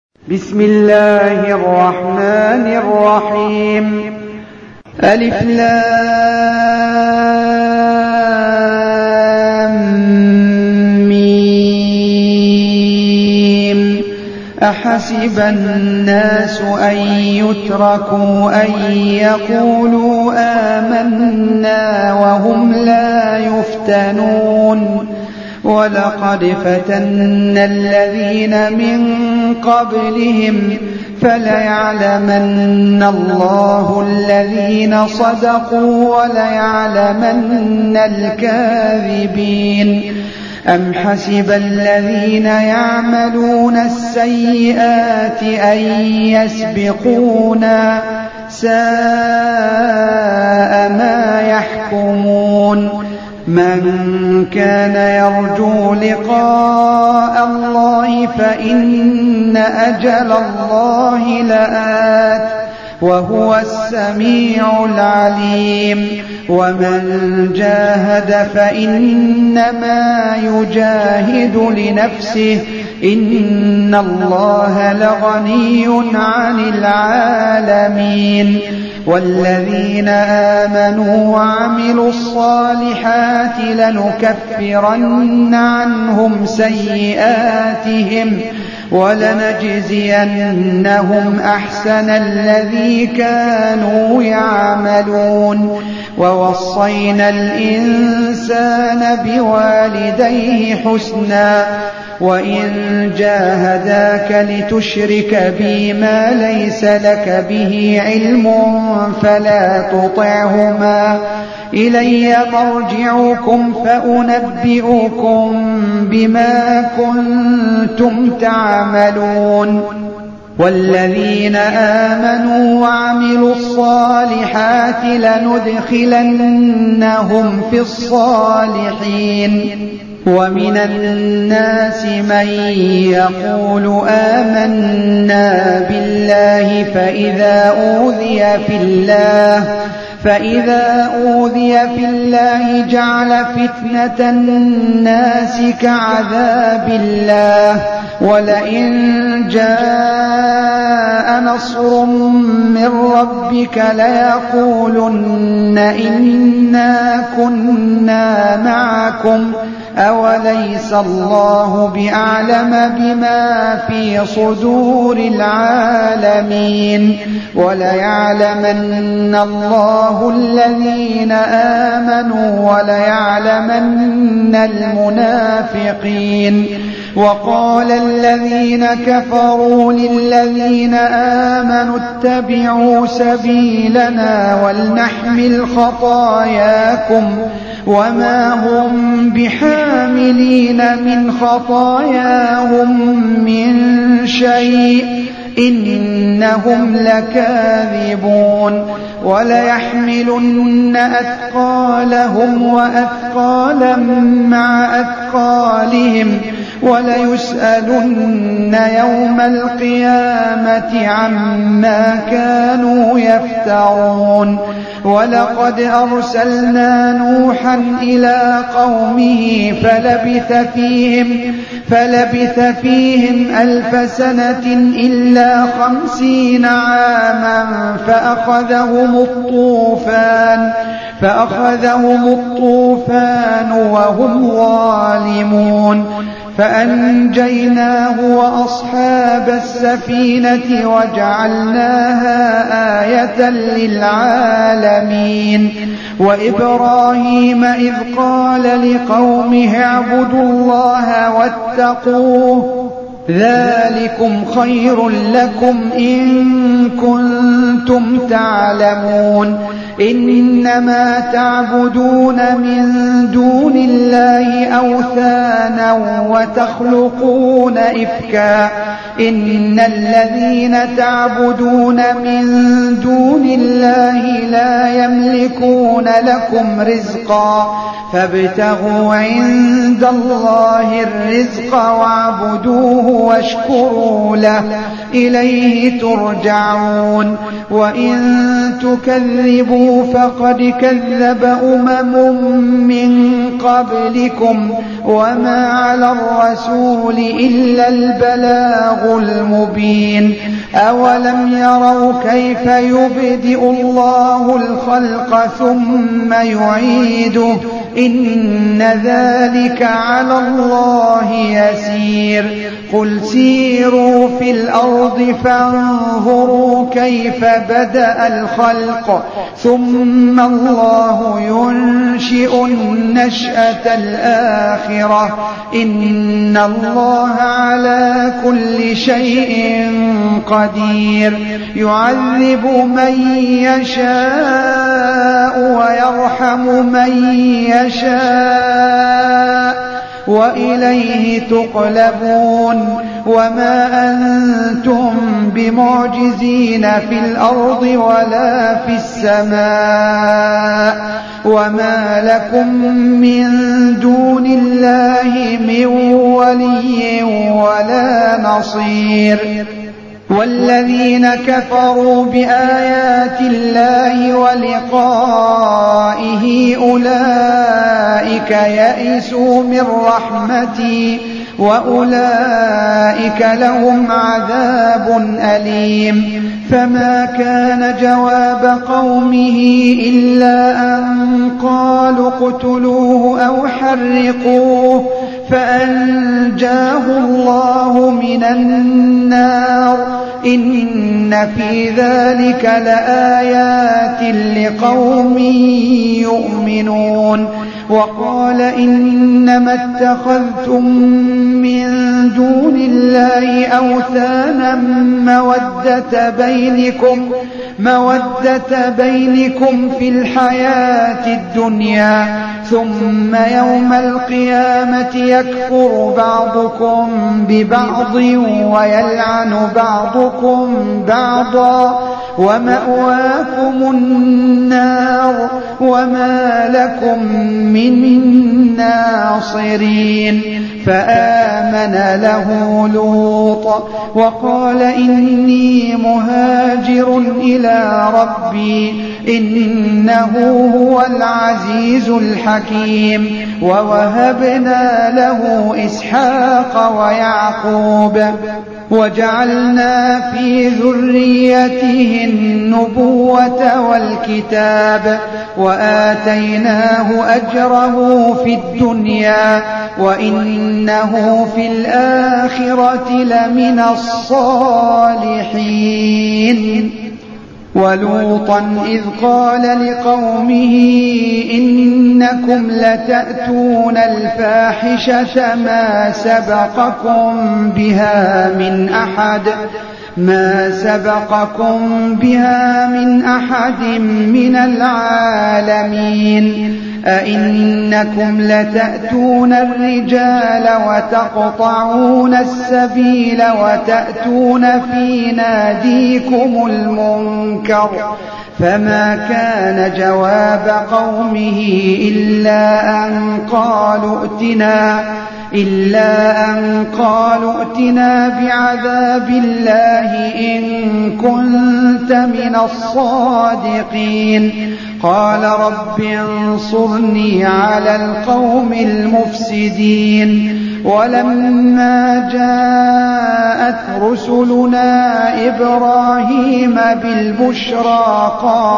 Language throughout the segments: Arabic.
بسم الله الرحمن الرحيم. ألف لام ميم. أحسب الناس أن يتركوا أن يقولوا آمنا وهم لا يفتنون. ولقد فتنا الذين من قبلهم فليعلمن الله الذين صدقوا وليعلمن الكاذبين. أم حسب الذين يعملون السيئات أن يسبقونا ساء ما يحكمون. من كان يرجو لقاء الله فإن أجل الله لآت وهو السميع العليم. ومن جاهد فإنما يجاهد لنفسه إن الله لغني عن العالمين. والذين آمنوا وعملوا الصالحات لنكفرن عنهم سيئاتهم ولنجزينهم أحسن الذي كانوا يعملون. ووصينا الإنسان بوالديه حسنا وإن جاهداك لتشرك بي ما ليس لك به علم فلا تطعهما إلي مرجعكم فأنبئكم بما كنتم تعملون. والذين آمنوا وعملوا الصالحات لندخلنهم في الصالحين. ومن الناس من يقول آمنا بالله فإذا أوذي في الله جعل فتنة الناس كعذاب الله. ولئن جاء نصر من ربك ليقولن إنا كنا معكم أوليس الله بأعلم بما في صدور العالمين. وليعلمن الله الذين آمنوا وليعلمن المنافقين. وقال الذين كفروا للذين آمنوا اتبعوا سبيلنا ولنحمل خطاياكم وما هم بحاملين من خطاياهم من شيء إنهم لكاذبون. وليحملن أثقالهم وأثقالا مع أثقالهم وليسألن يوم القيامة عما كانوا يفترون. ولقد أرسلنا نوحا إلى قومه فلبث فيهم 1000 سنة إلا 50 عاما فأخذهم الطوفان وهم ظالمون. فأنجيناه وأصحاب السفينة وجعلناها آية للعالمين. وإبراهيم إذ قال لقومه اعبدوا الله واتقوه ذلكم خير لكم إن كنتم تعلمون. إنما تعبدون من دون الله أوثانا وتخلقون إفكا إن الذين تعبدون من دون الله لا يملكون لكم رزقا فابتغوا عند الله الرزق واعبدوه واشكروا له إليه ترجعون وإن تكذبوا فقد كذب من قبلكم وما على الرسول إلا البلاغ المبين أولم يروا كيف يبدئ الله الخلق ثم يعيده إن ذلك على الله يسير قل سيروا في الأرض فانظروا كيف بدأ الخلق ثم الله ينشئ النشأة الآخرة إن الله على كل شيء قدير يعذب من يشاء ويرحم من يشاء وإليه تقلبون وما أنتم بمعجزين في الأرض ولا في السماء وما لكم من دون الله من ولي ولا نصير والذين كفروا بآيات الله ولقائه أولئك يئسوا من رحمتي وأولئك لهم عذاب أليم فما كان جواب قومه إلا أن قالوا اقتلوه أو حرقوه فأنجاه الله من النار إن في ذلك لآيات لقوم يؤمنون وقال إنما اتخذتم من دون الله أوثانا مودة بينكم في الحياة الدنيا ثم يوم القيامة يكفر بعضكم ببعض ويلعن بعضكم بعضا ومأواكم النار وما لكم من ناصرين فآمن له لوط وقال إني مهاجر إلى ربي إنه هو العزيز الحكيم ووهبنا له إسحاق ويعقوب وجعلنا في ذريته النبوة والكتاب وآتيناه أجره في الدنيا وإنه في الآخرة لمن الصالحين ولوطا إذ قال لقومه إنكم لتأتون الفاحشة ما سبقكم بها من أحد من العالمين أئنكم لتأتون الرجال وتقطعون السبيل وتأتون في ناديكم المنكر فما كان جواب قومه إلا أن قالوا ائتنا بعذاب الله إن كنت من الصادقين قال رب انصرني على القوم المفسدين ولما جاءت رسلنا إبراهيم بالبشرى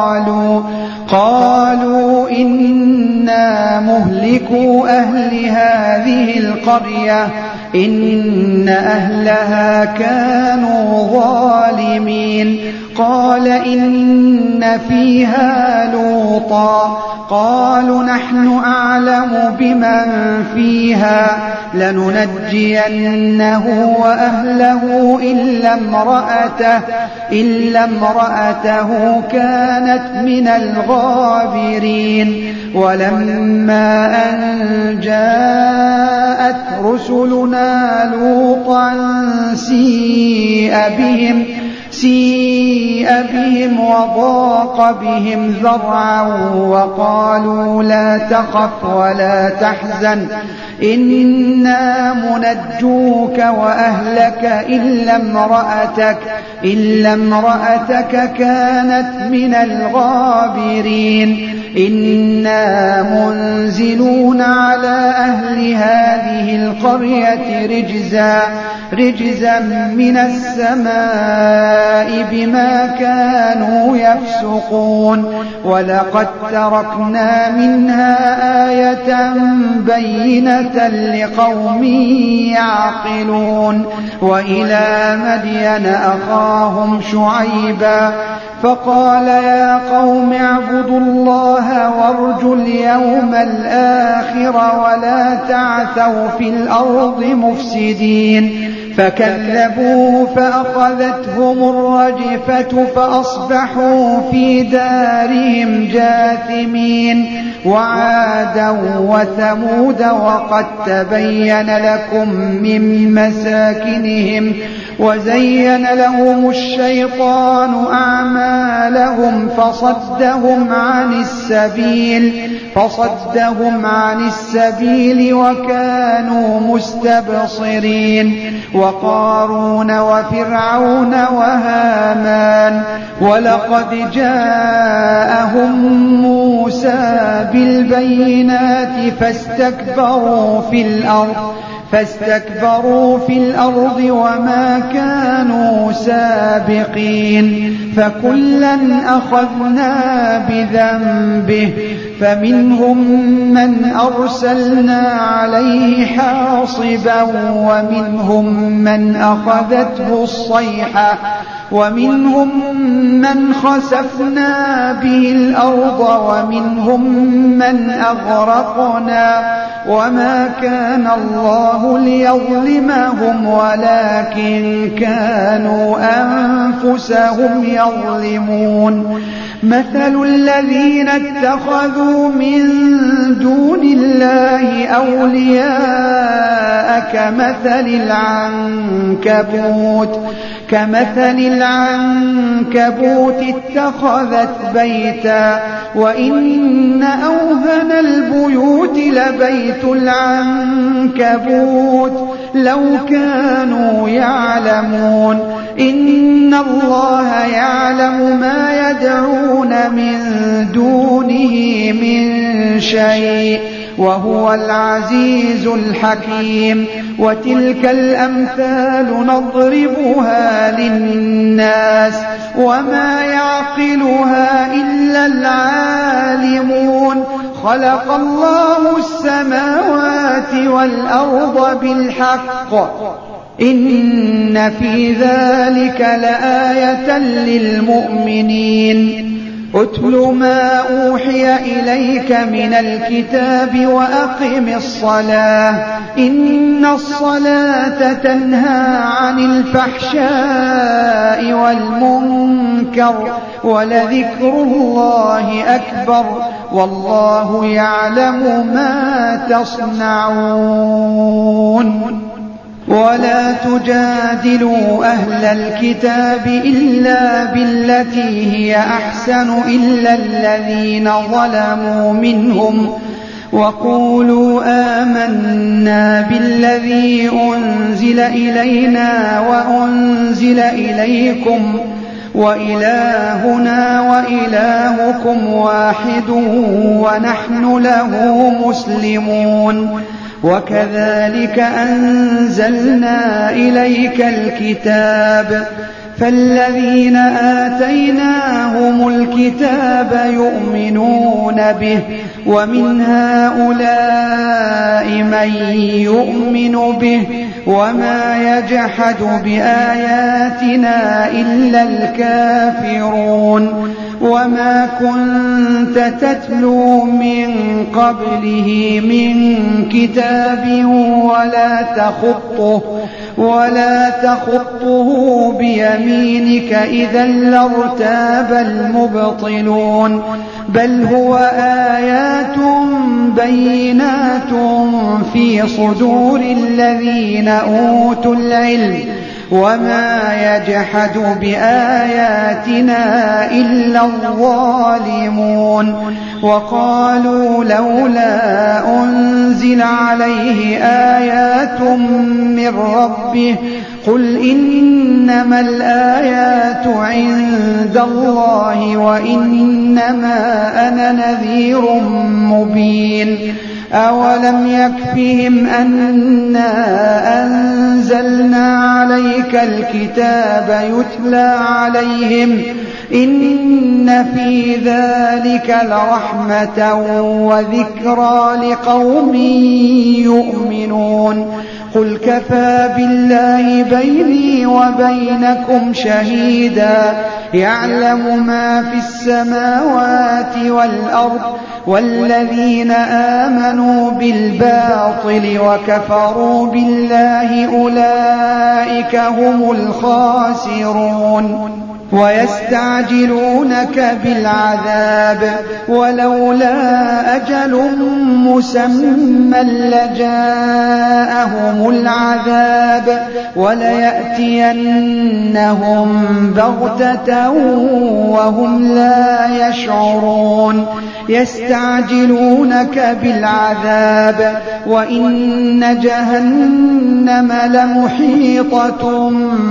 قالوا إنا مهلكو أهل هذه القرية إن أهلها كانوا ظالمين قال إن فيها لوطا قالوا نحن أعلم بمن فيها لننجينه وأهله إلا امرأته كانت من الغابرين ولما أن جاءت رسلنا لوطا سيء سيء بهم وضاق بهم ذرعا وقالوا لا تخف ولا تحزن إنا منجوك وأهلك إلا امرأتك كانت من الغابرين إنا منزلون على أهل هذه القرية رجزا من السماء بما كانوا يفسقون ولقد تركنا منها آية بينة لقوم يعقلون وإلى مدين أخاهم شعيبا فقال يا قوم اعبدوا الله وارجوا اليوم الآخر ولا تعثوا في الأرض مفسدين فكذبوه فأخذتهم الرجفة فأصبحوا في دارهم جاثمين وعادا وثمود وقد تبين لكم من مساكنهم وزين لهم الشيطان أعمالهم فصدهم عن السبيل وكانوا مستبصرين وقارون وفرعون وهامان ولقد جاءهم موسى بالبينات فاستكبروا في الأرض وما كانوا سابقين فكلا أخذنا بذنبه فمنهم من أرسلنا عليه حاصبا ومنهم من أخذته الصيحة ومنهم من خسفنا به الأرض ومنهم من أغرقنا وما كان الله ليظلمهم ولكن كانوا أنفسهم يظلمون مثل الذين اتخذوا من دون الله أولياء كمثل العنكبوت اتخذت بيتا وإن أوهن البيوت لبيت العنكبوت لو كانوا يعلمون إن الله يعلم ما يدعون من دونه من شيء وهو العزيز الحكيم وتلك الأمثال نضربها للناس وما يعقلها إلا العالمون خلق الله السماوات والأرض بالحق إن في ذلك لآية للمؤمنين اتل ما أوحي إليك من الكتاب وأقم الصلاة إن الصلاة تنهى عن الفحشاء والمنكر ولذكر الله أكبر والله يعلم ما تصنعون ولا تجادلوا أهل الكتاب إلا بالتي هي أحسن إلا الذين ظلموا منهم وقولوا آمنا بالذي أنزل إلينا وأنزل إليكم وإلهنا وإلهكم واحد ونحن له مسلمون وكذلك أنزلنا إليك الكتاب فالذين آتيناهم الكتاب يؤمنون به ومن هؤلاء من يؤمن به وما يجحد بآياتنا إلا الكافرون وما كنت تتلو من قبله من كتاب ولا تخطه بيمينك إذا لارتاب المبطلون بل هو آيات بينات في صدور الذين أوتوا العلم وما يجحد بآياتنا إلا الظالمون وقالوا لولا أنزل عليه آيات من ربه قل إنما الآيات عند الله وإنما أنا نذير مبين أولم يكفهم أنا أنزلنا عليك الكتاب يتلى عليهم إن في ذلك لرحمة وذكرى لقوم يؤمنون قل كفى بالله بيني وبينكم شهيدا يعلم ما في السماوات والأرض والذين آمنوا بالباطل وكفروا بالله أولئك هم الخاسرون ويستعجلونك بالعذاب ولولا أجل مسمى لجاءهم العذاب وليأتينهم بغتة وهم لا يشعرون يستعجلونك بالعذاب وإن جهنم لمحيطة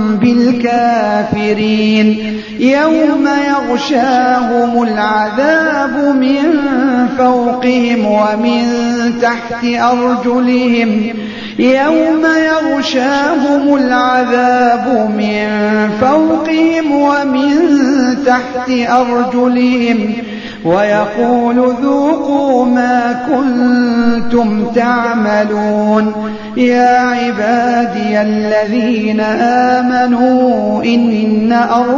بالكافرين يوم يغشاهم العذاب من فوقهم ومن تحت أرجلهم يوم يغشاهم العذاب من فوقهم ومن تحت أرجلهم ويقول ذوقوا ما كنتم تعملون يا عبادي الذين آمنوا إن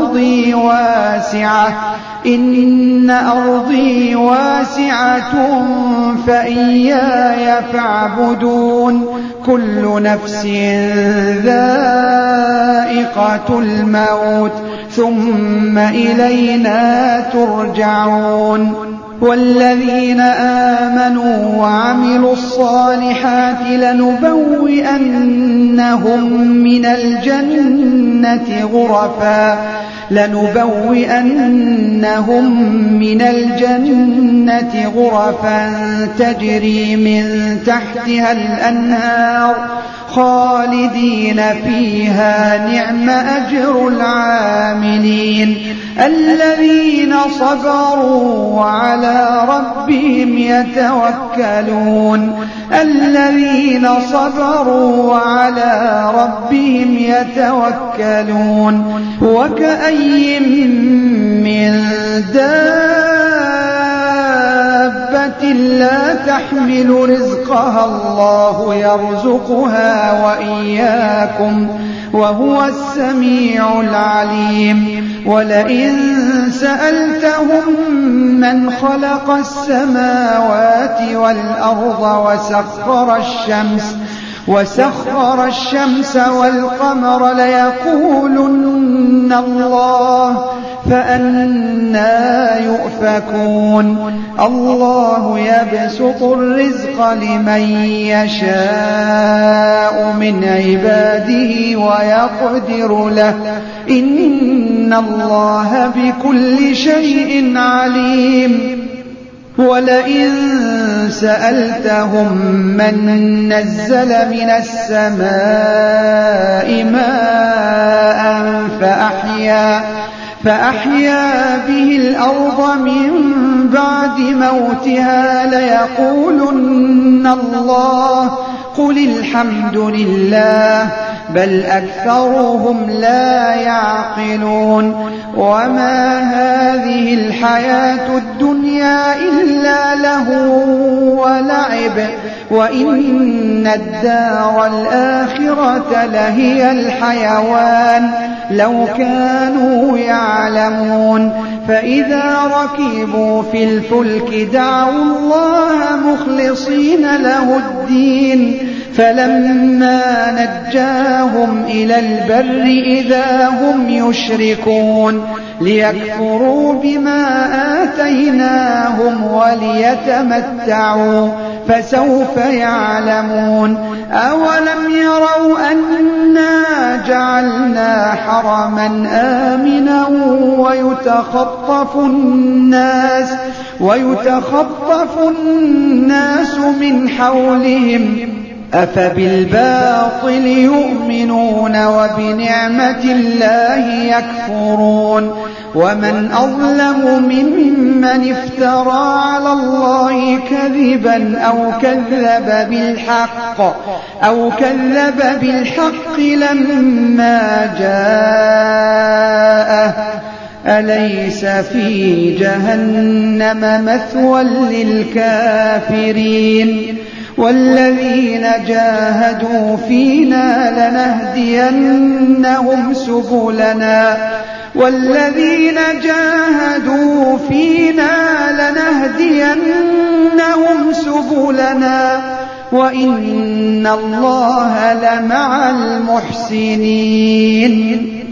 أرضي واسعة فإياي فاعبدون كل نفس ذائقة الموت ثم إلينا ترجعون والذين آمنوا وعملوا الصالحات لنبوئنهم من الجنة غرفا تجري من تحتها الأنهار خالدين فيها نعم أجر العاملين الذين صبروا وعلى ربهم يتوكلون وكأي من دابة لا تحمل رزقها الله يرزقها وإياكم وهو السميع العليم ولئن سألتهم من خلق السماوات والأرض وسخر الشمس والقمر ليقولن الله فأنى يؤفكون الله يبسط الرزق لمن يشاء من عباده ويقدر له إن الله بكل شيء عليم ولئن سألتهم من نزل من السماء ماء فأحيا به الأرض من بعد موتها ليقولن الله قل الحمد لله بل أكثرهم لا يعقلون وما هذه الحياة الدنيا إلا لهو ولعب وإن الدار الآخرة لهي الحيوان لو كانوا يعلمون فإذا ركبوا في الفلك دعوا الله مخلصين له الدين فلما نجاهم إلى البر إذا هم يشركون ليكفروا بما آتيناهم وليتمتعوا فسوف يعلمون أولم يروا أنا جعلنا حرما آمنا ويتخطف الناس من حولهم أفبالباطل يؤمنون وبنعمة الله يكفرون ومن أظلم ممن افترى على الله كذبا أو كذب بالحق لما جاءه أليس في جهنم مثوى للكافرين والذين جاهدوا فينا لنهدينهم سبلنا وإن الله لمع المحسنين